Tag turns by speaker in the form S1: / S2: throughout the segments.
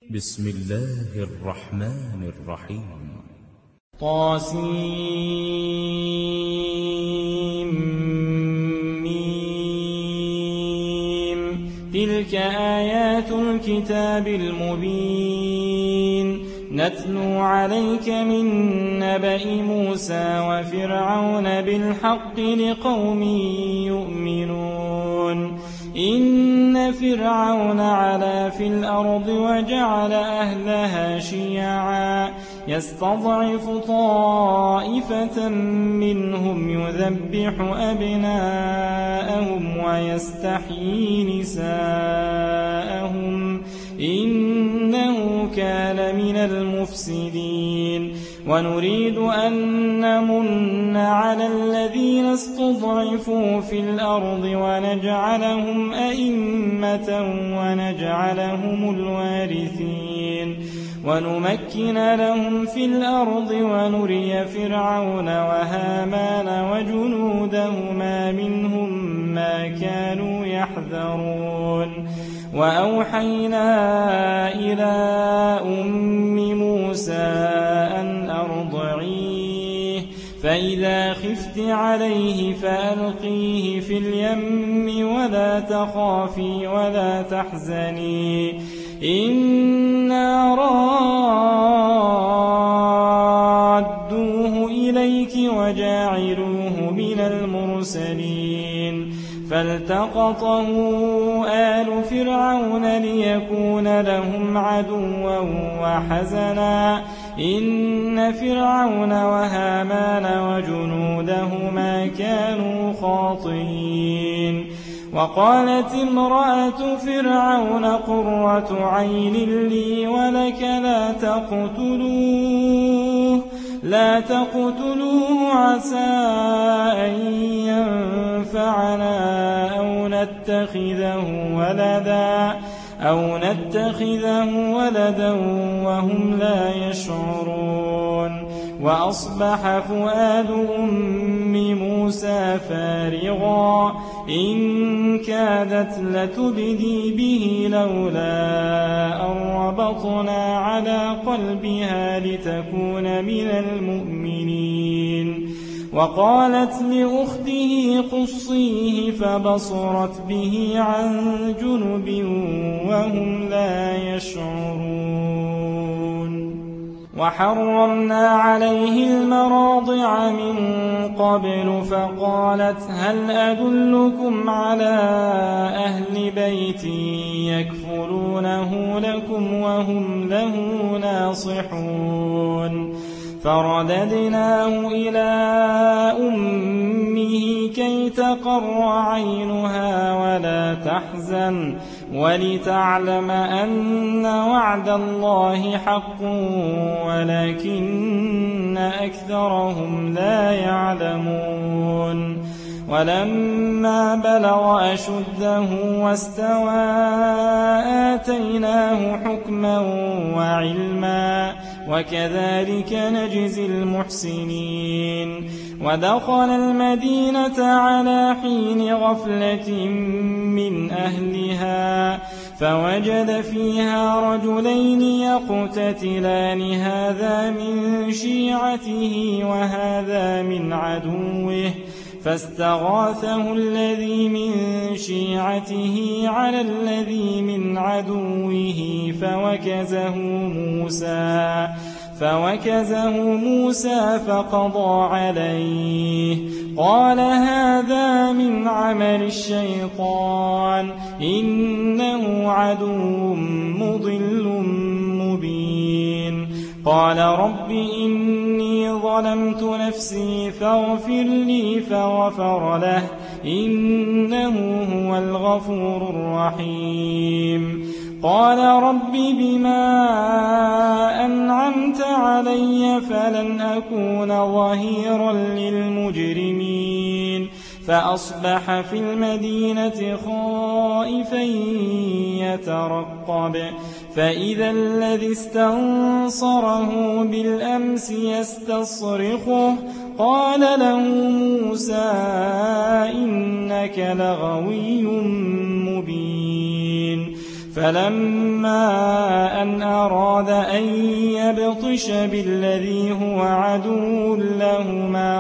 S1: بسم الله الرحمن الرحيم
S2: طاسيم تلك آيات الكتاب المبين نتلو عليك من نبأ موسى وفرعون بالحق لقوم يؤمنون إن فرعون علا في الأرض وجعل أهلها شيعا يستضعف طائفة منهم يذبح أبناءهم ويستحيي نساءهم إنه كان من المفسدين ونريد أن نمن على الذين استضعفوا في الأرض ونجعلهم أئمة ونجعلهم الوارثين ونمكن لهم في الأرض ونري فرعون وهامان وجنودهما منهم ما كانوا يحذرون وأوحينا إلى أم موسى أن أرضعيه فإذا خفت عليه فألقيه في اليم ولا تخافي ولا تحزني إنا رادوه إليك وجاعلوه من المرسلين فالتقطه آل فرعون ليكون لهم عدوا وحزنا إن فرعون وهامان وجنودهما كانوا خاطئين وقالت امرأة فرعون قرة عين لي ولك لا تقتلوه عسى أن ينفعنا أو نتخذه ولدا وهم لا يشعرون وأصبح فؤاد أم موسى فارغا إن كادت لتبدي به لولا أن ربطنا على قلبها لتكون من المؤمنين وقالت لأخته قصيه فبصرت به عن جنب وهم لا يشعرون وحرمنا عليه المراضع من قبل فقالت هل أدلكم على أهل بيت يكفلونه لكم وهم له ناصحون فرددناه إلى أمه كي تقر عينها ولا تحزن ولتعلم أن وعد الله حق ولكن أكثرهم لا يعلمون ولما بلغ أشده واستوى آتيناه حكما وعلما وكذلك نجزي المحسنين ودخل المدينة على حين غفلة من أهلها فوجد فيها رجلين يقتتلان هذا من شيعته وهذا من عدوه فاستغاثه الذي من شيعته على الذي من عدوه فوكزه موسى فقضى عليه قال هذا من عمل الشيطان إنه عدو مضل مبين قال رب إني ظلمت نفسي فاغفر لي فغفر له إنه هو الغفور الرحيم قال رب بما أنعمت علي فلن أكون ظهيرا للمجرمين فأصبح في المدينة خائفا يترقب فإذا الذي استنصره بالأمس يستصرخه قال له موسى إنك لغوي مبين فلما أن أراد أن يبطش بالذي هو عدو لهما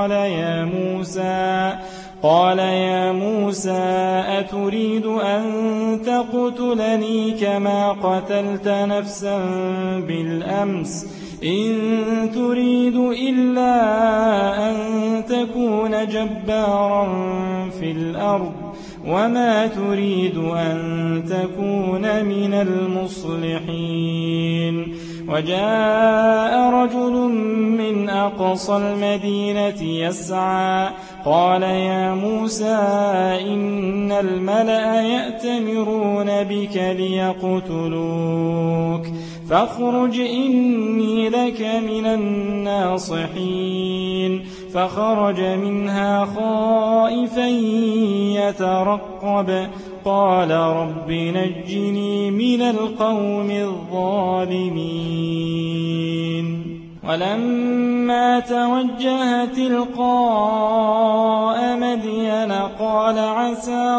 S2: قال يا موسى أتريد أن تقتلني كما قتلت نفسا بالأمس إن تريد إلا أن تكون جبارا في الأرض وما تريد أن تكون من المصلحين وجاء رجل من أقصى المدينة يسعى قال يا موسى إن الملأ يأتمرون بك ليقتلوك فاخرج إني لك من الناصحين فخرج منها خائفا يترقب قال رب نجني من القوم الظالمين ولما توجه تلقاء مدين قال عسى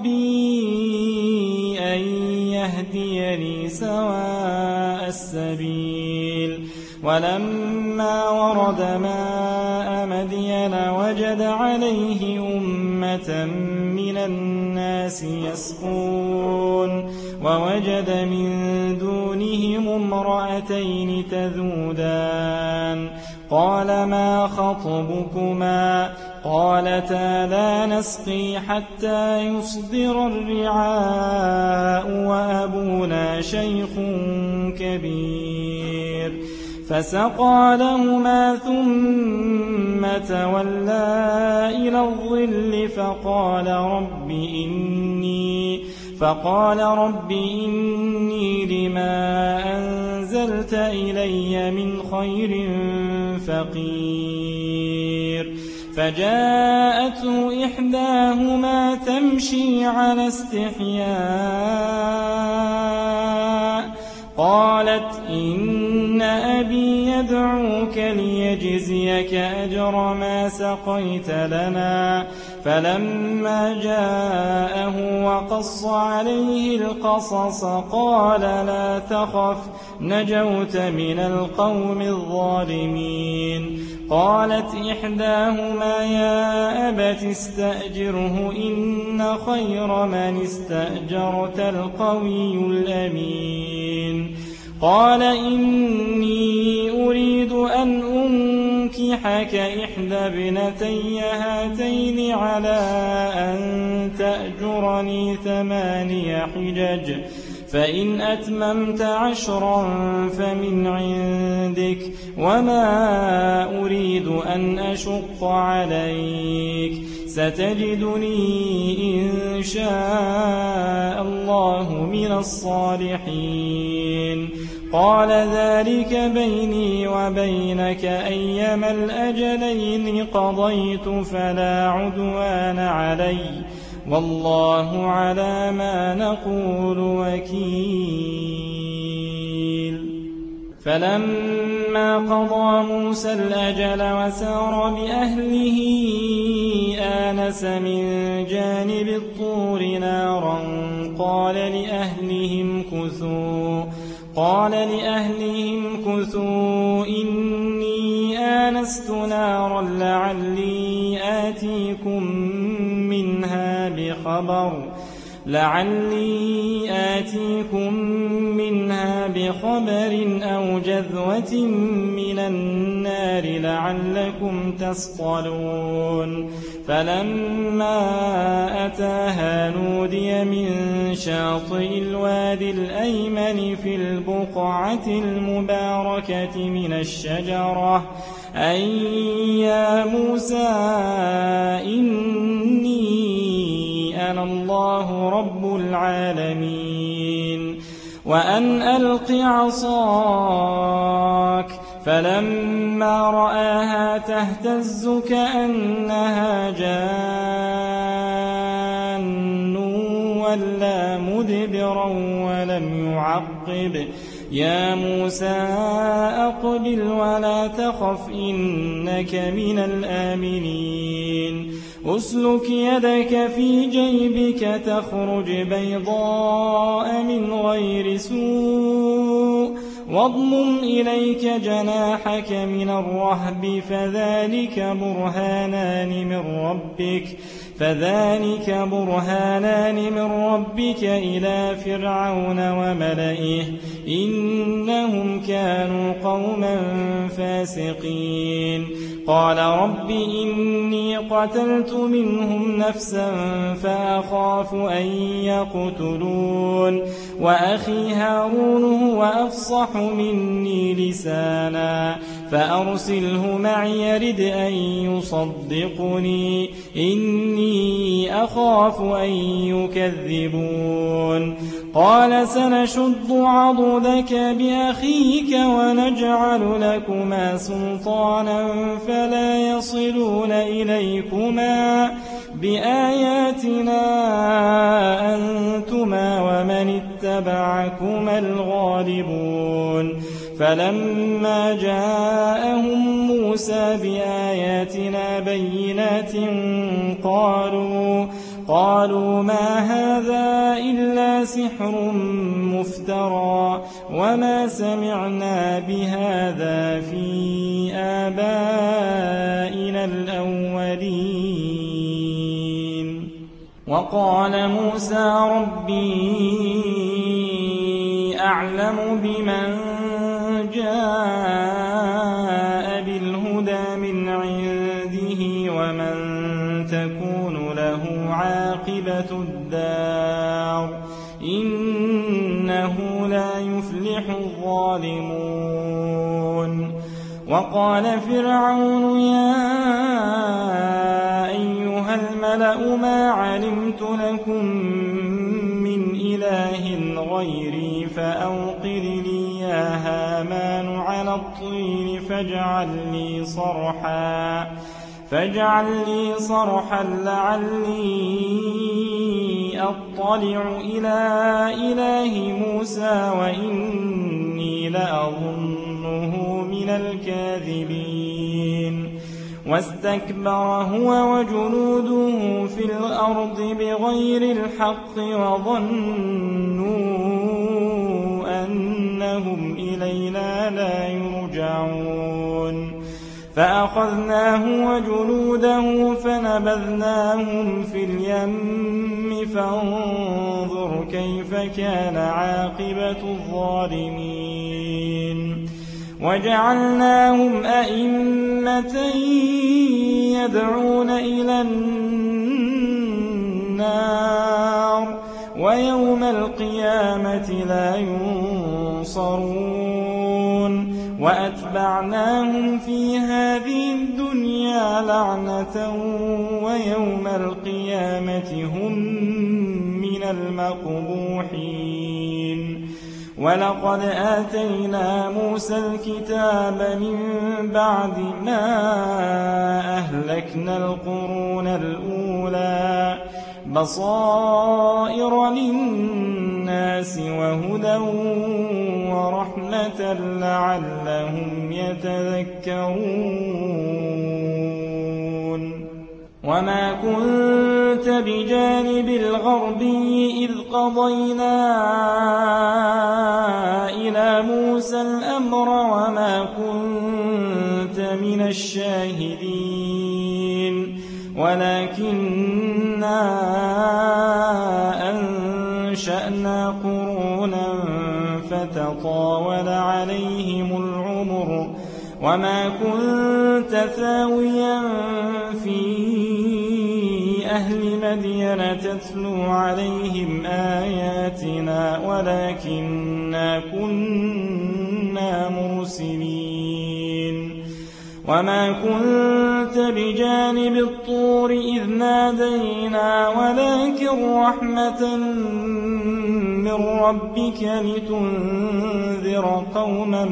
S2: ربي أن يهديني سواء السبيل ولما ورد ماء مدين وجد عليه أمة من الناس يسقون ووجد من دونهم امرأتين تذودان قال ما خطبكما قالتا لا نسقي حتى يصدر الرعاء وأبونا شيخ كبير فسقى لهما ثم تولى إلى الظل فقال رب إني لما أنزلت إلي من خير فقير فجاءته إحداهما تمشي على استحياء قالت إن أبي يدعوك ليجزيك أجر ما سقيت لنا فلما جاءه وقص عليه القصص قال لا تخف نجوت من القوم الظالمين قالت إحداهما يا أبت استأجره إن خير من استأجرت القوي الأمين قال إني أريد أن أنكحك إحدى ابنتي هاتين على أن تأجرني 8 حجج فإن أتممت 10 فمن عندك وما أريد أن أشق عليك ستجدني إن شاء الله من الصالحين قال ذلك بيني وبينك أيما الأجلين قضيت فلا عدوان علي والله على ما نقول وكيل فلما قضى موسى الأجل وسار بأهله آنس من جانب الطور نارا قال لأهلهم كثوا إني آنست نارا لعلي آتيكم منها بخبر أو جذوة من النار لعلكم تصطلون فلما أتاها نودي من شاطئ الوادي الأيمن في البقعة المباركة من الشجرة أن يا موسى إني أنا الله رب العالمين وأن ألق عصاك فلما رآها تهتز كأنها جان ولا مدبرا ولم يعقب يا موسى أقبل ولا تخف إنك من الآمنين أسلك يدك في جيبك تخرج بيضاء من غير سوء واضمم إليك جناحك من الرهب فذلك برهانان من ربك إلى فرعون وملئه إنهم كانوا قوما فاسقين قال رب إني قتلت منهم نفسا فأخاف أن يقتلون وأخي هارون هو أفصح مني لسانا فأرسله معي يرد أن يصدقني إني أخاف أن يكذبون قال سنشد عضدك بأخيك ونجعل لكما سلطانا فلا يصلون إليكما بآياتنا أنتما ومن اتبعكما الغالبون فلما جاءهم موسى بآياتنا بينات قالوا ما هذا إلا سحر مفترى وما سمعنا بهذا في آبائنا الأولين وقال موسى ربي أعلم بمن جاء بالهدى من عنده ومن تكون له عاقبة الدار إنه لا يفلح الظالمون وقال فرعون يا أيها الملأ ما علمت لكم من إله غيري فأوقد لي يا هامان على الطين فاجعل لي صرحا لعلي أطلع إلى إله موسى وإني لأظنه من الكاذبين واستكبر هو وجنوده في الأرض بغير الحق وظنوا أنهم إلينا لا يرجعون فأخذناه وجنوده فنبذناهم في اليم فانظر كيف كان عاقبة الظالمين وجعلناهم أئمة يدعون إلى النار ويوم القيامة لا ينصرون وأتبعناهم في هذه الدنيا لعنة ويوم القيامة هم من المقبوحين ولقد آتينا موسى الكتاب من بعد ما أهلكنا القرون الأولى بصائر للناس وهدى ورحمة لعلهم يتذكرون وما كنت بجانب الغربي إذ قضينا إلى موسى الأمر وما كنت من الشاهدين ولكننا أنشأنا قرونا فتطاول عليهم العمر وما كنت ثاويا في أهل مدين تتلو عليهم آياتنا ولكننا كنا مرسلين وما كنت بجانب الطور إذ نادينا ولكن رحمة من ربك لتنذر قوما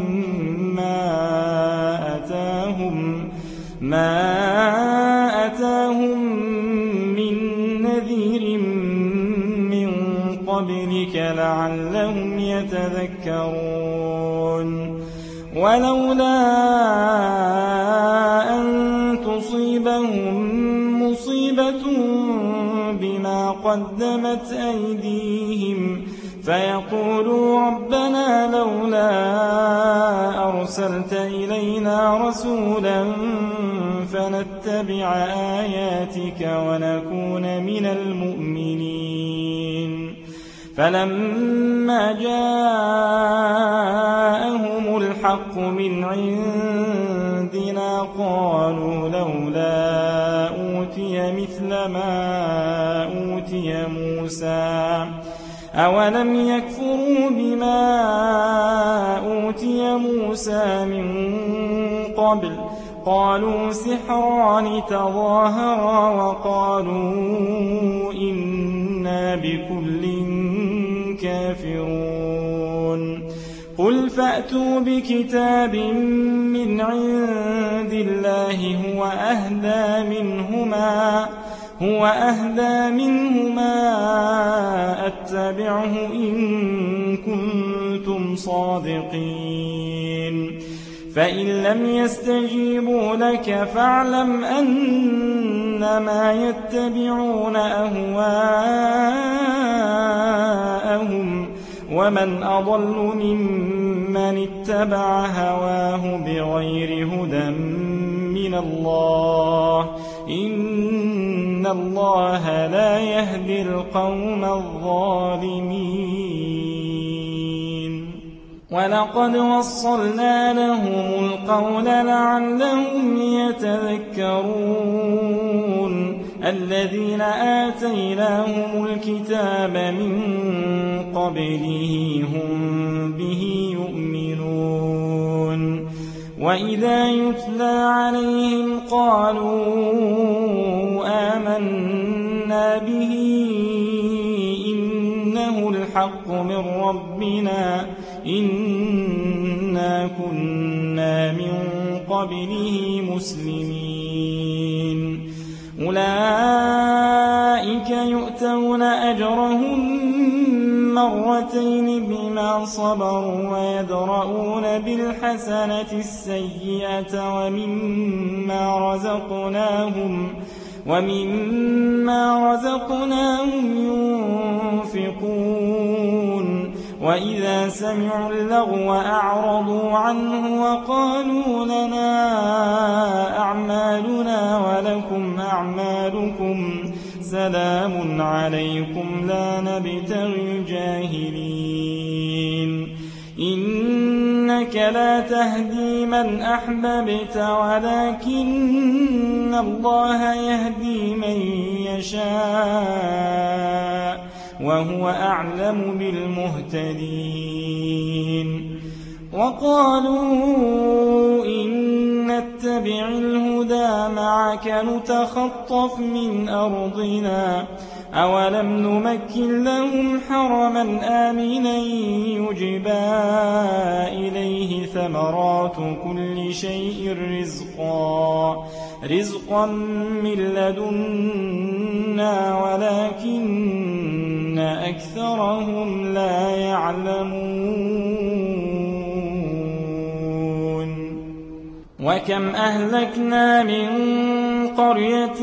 S2: ما أتاهم من نذير من قبلك لعلهم يتذكرون ولولا أن تصيبهم مصيبة قدمت أيديهم فيقولوا ربنا لولا أرسلت إلينا رسولا فنتبع آياتك ونكون من المؤمنين. فلما جاءهم الحق من عندنا قالوا لولا أوتي مثل ما أوتي موسى أولم يكفروا بما أوتي موسى من قبل قالوا سحران تظاهرا وقالوا إنا بكل كافرون. قل فأتوا بكتاب من عند الله هو أهدى منهما أتبعه إن كنتم صادقين. فإن لم يستجيبوا لك فاعلم أنما يتبعون أهواءهم ومن أضل ممن اتبع هواه بغير هدى من الله إن الله لا يهدي القوم الظالمين. ولقد وصلنا لهم القول لعلهم يتذكرون. الذين آتيناهم الكتاب من قبله هم به يؤمنون. وإذا يتلى عليهم قالوا آمنا به إنه الحق من ربنا إنا كنا من قبله مسلمين. أولئك يؤتون أجرهم مرتين بما صبروا ويدرؤون بالحسنة السيئة ومما رزقناهم ينفقون. وإذا سمعوا اللغو أعرضوا عنه وقالوا لنا أعمالنا ولكم أعمالكم سلام عليكم لا نبتغي الجاهلين. إنك لا تهدي من أحببت ولكن الله يهدي من يشاء وهو أعلم بالمهتدين. وقالوا إن نتبع الهدى معك نتخطف من أرضنا أولم نمكن لهم حرما آمنا يجبى إليه ثمرات كل شيء رزقا من لدنا ولكن أكثرهم لا يعلمون. وكم أهلكنا من قرية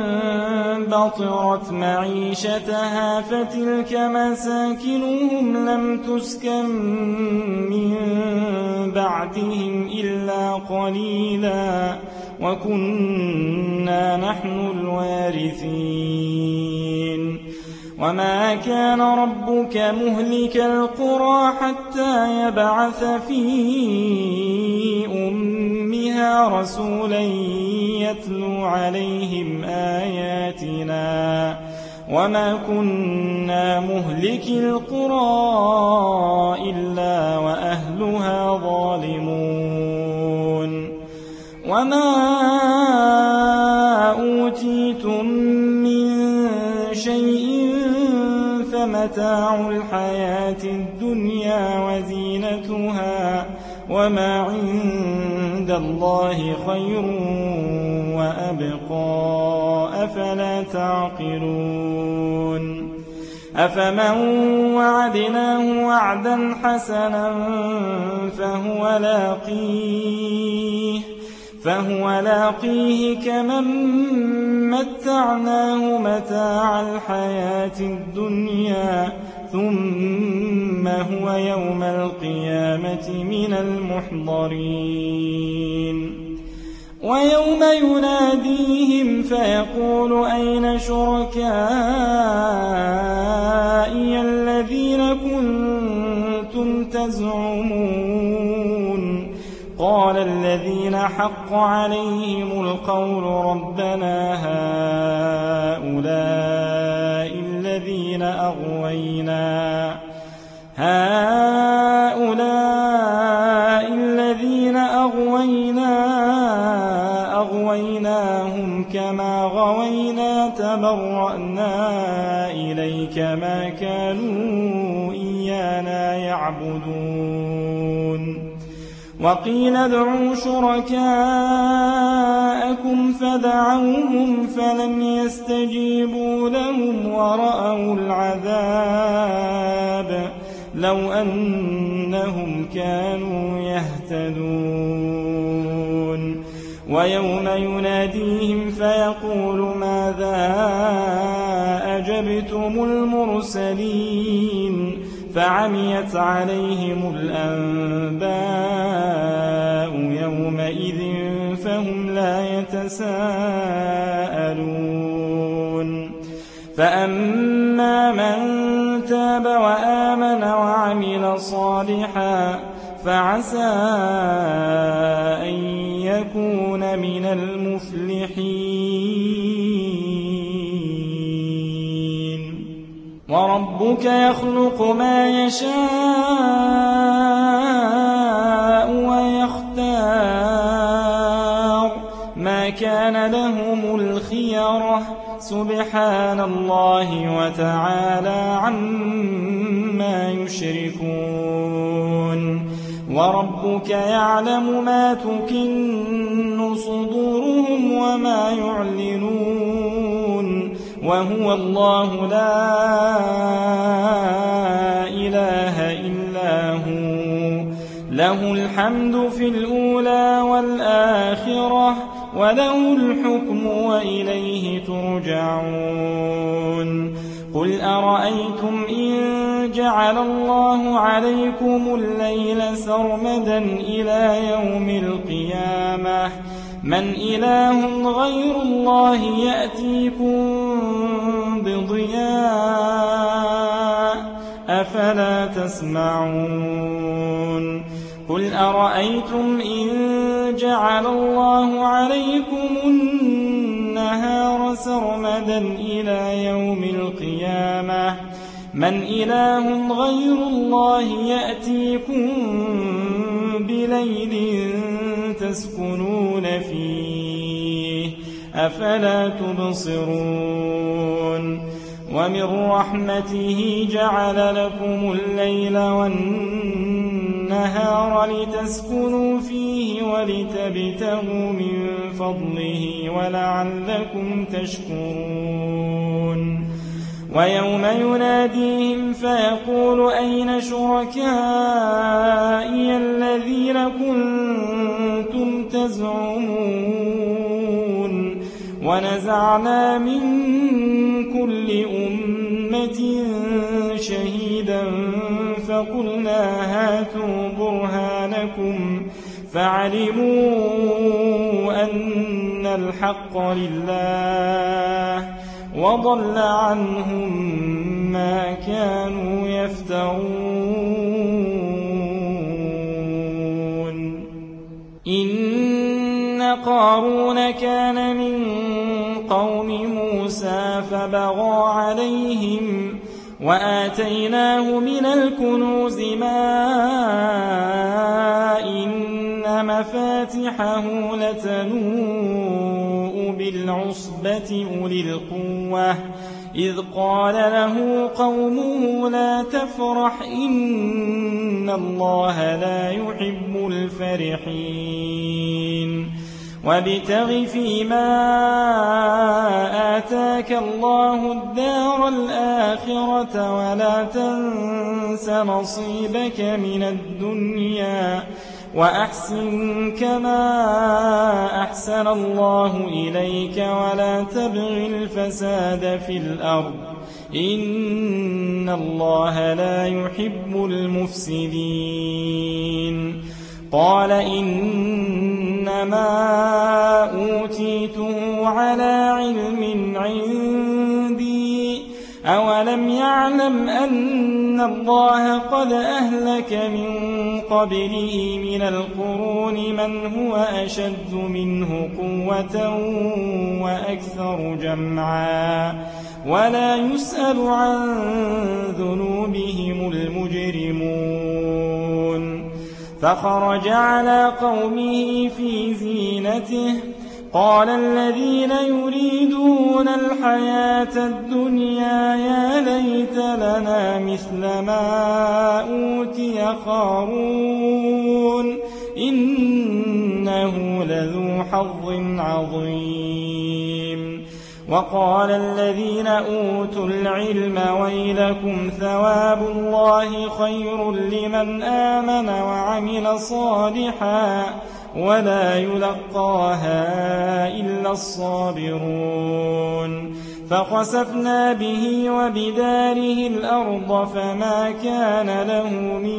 S2: بطرت معيشتها فتلك مساكنهم لم تسكن من بعدهم إلا قليلا وكنا نحن الوارثين. وما كان ربك مهلك القرى حتى يبعث في أمها رسولا يتلو عليهم آياتنا وما كنا مهلك القرى إلا وأهلها ظالمون. وما أوتيتم من شيء فمتاع الحياة الدنيا وزينتها وما عند الله خير وأبقى أفلا تعقلون. أفمن وعدناه وعدا حسنا فهو لاقيه فهو لاقيه كمن متعناه متاع الحياة الدنيا ثم هو يوم القيامة من المحضرين. ويوم يناديهم فيقول أين شركائي الذين كنتم تزعمون قال الذين حق عليهم القول ربنا هؤلاء الذين أغويناهم كما غوينا تبرأنا إليك ما كانوا إيانا يعبدون. وقيل ادعوا شركاءكم فدعوهم فلم يستجيبوا لهم ورأوا العذاب لو أنهم كانوا يهتدون. ويوم يناديهم فيقول ماذا أجبتم المرسلين فعميت عليهم الأنباء يومئذ فهم لا يتساءلون. فأما من تاب وآمن وعمل صالحا فعسى أن يكون من المفلحين. وربك يخلق ما يشاء ويختار ما كان لهم الخيرة سبحان الله وتعالى عما يشركون. وربك يعلم ما تكن صدورهم وما يعلنون وهو الله لا إله إلا هو له الحمد في الأولى والآخرة وله الحكم وإليه ترجعون. قل أرأيتم إن جعل الله عليكم الليل سرمدا إلى يوم القيامة من إله غير الله يأتيكم بضياء أفلا تسمعون. قل أرأيتم إن جعل الله عليكم النهار سرمدا إلى يوم القيامة من إله غير الله يأتيكم بليل تسكنون فيه أفلا تبصرون. ومن رحمته جعل لكم الليل والنهار لتسكنوا فيه ولتبتغوا من فضله ولعلكم تشكرون. ويوم يناديهم فيقول أين شركائي الذين كنتم تزعمون ونزعنا من كل أمة شهيدا فقلنا هاتوا برهانكم فعلموا أن الحق لله وضل عنهم ما كانوا يفترون. إن قارون كان من قوم موسى فبغى عليهم وآتيناه من الكنوز ما إن مفاتحه لتنوء بالعصبة أولي القوة إذ قال له قومه لا تفرح إن الله لا يحب الفرحين. وابتغ فيما آتاك الله الدار الآخرة ولا تنس نصيبك من الدنيا وأحسن كما أحسن الله إليك ولا تبغ الفساد في الأرض إن الله لا يحب المفسدين قال إنما أوتيته على علم عندي أولم يعلم أن الله قد أهلك من قبله من القرون من هو أشد منه قوة وأكثر جمعا ولا يسأل عن ذنوبهم المجرمون فخرج على قومه في زينته قال الذين يريدون الحياة الدنيا يا ليت لنا مثل ما أوتي قارون إنه لذو حظ عظيم وقال الذين أوتوا العلم ويلكم ثواب الله خير لمن آمن وعمل صالحا ولا يلقاها إلا الصابرون فخسفنا به وبداره الأرض فما كان له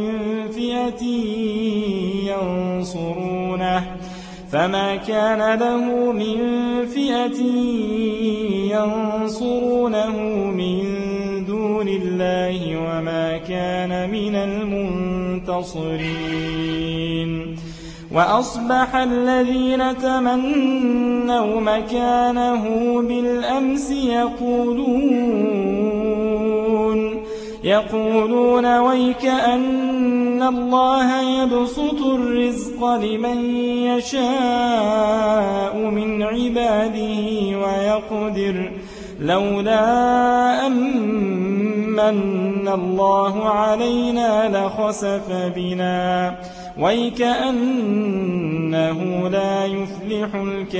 S2: من فئة ينصرونه من دون الله وما كان من المنتصرين وأصبح الذين تمنوا مكانه بالأمس يقولون ويك أن الله يبسط الرزق لمن يشاء من عباده ويقدر لولا أمن الله علينا لخسف بنا ويكأنه لا يفلح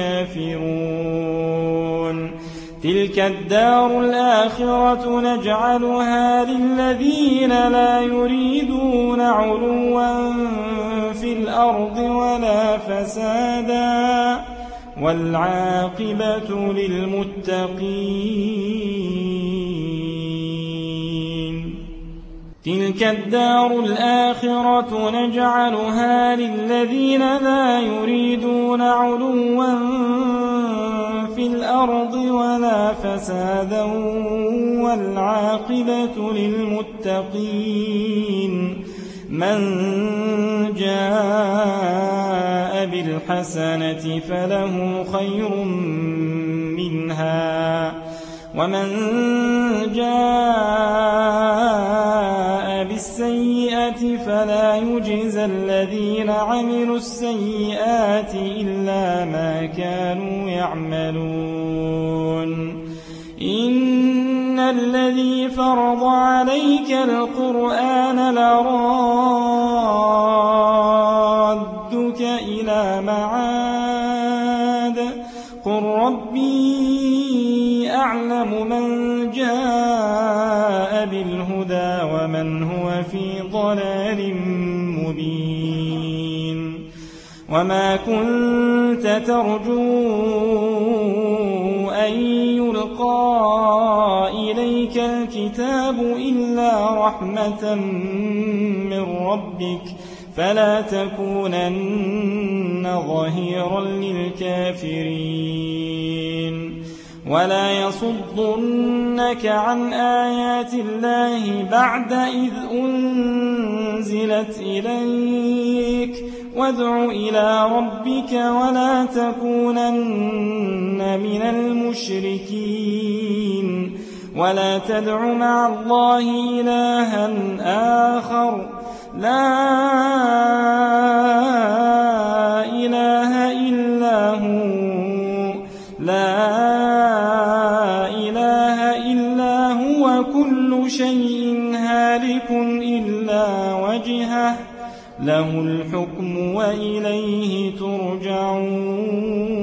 S2: الكافرون تلك الدار الآخرة نجعلها للذين لا يريدون علوا في الأرض ولا فسادا والعاقبة للمتقين تلك الدار الآخرة نجعلها للذين لا يريدون علوا في الأرض ولا فسادا والعاقبة للمتقين من جاء بالحسنة فله خير منها ومن جاء بالسيئة فلا يجزى الذين عملوا السيئات إلا ما كانوا يعملون إن الذي فرض عليك القرآن لرادك إلى معاد قل ربي أعلم من جاء بالهدى ومن هو في ضلال مبين وما كنت ترجو أن يلقى إليك الكتاب إلا رحمة من ربك فلا تكونن ظهيرا للكافرين ولا يصدنك عن آيات الله بعد إذ أنزلت إليك وادع إلى ربك ولا تكونن من المشركين ولا تدع مع الله إلها آخر لا إله إلا هو كل شيء هالك إلا وجهه له الحكم وإليه ترجعون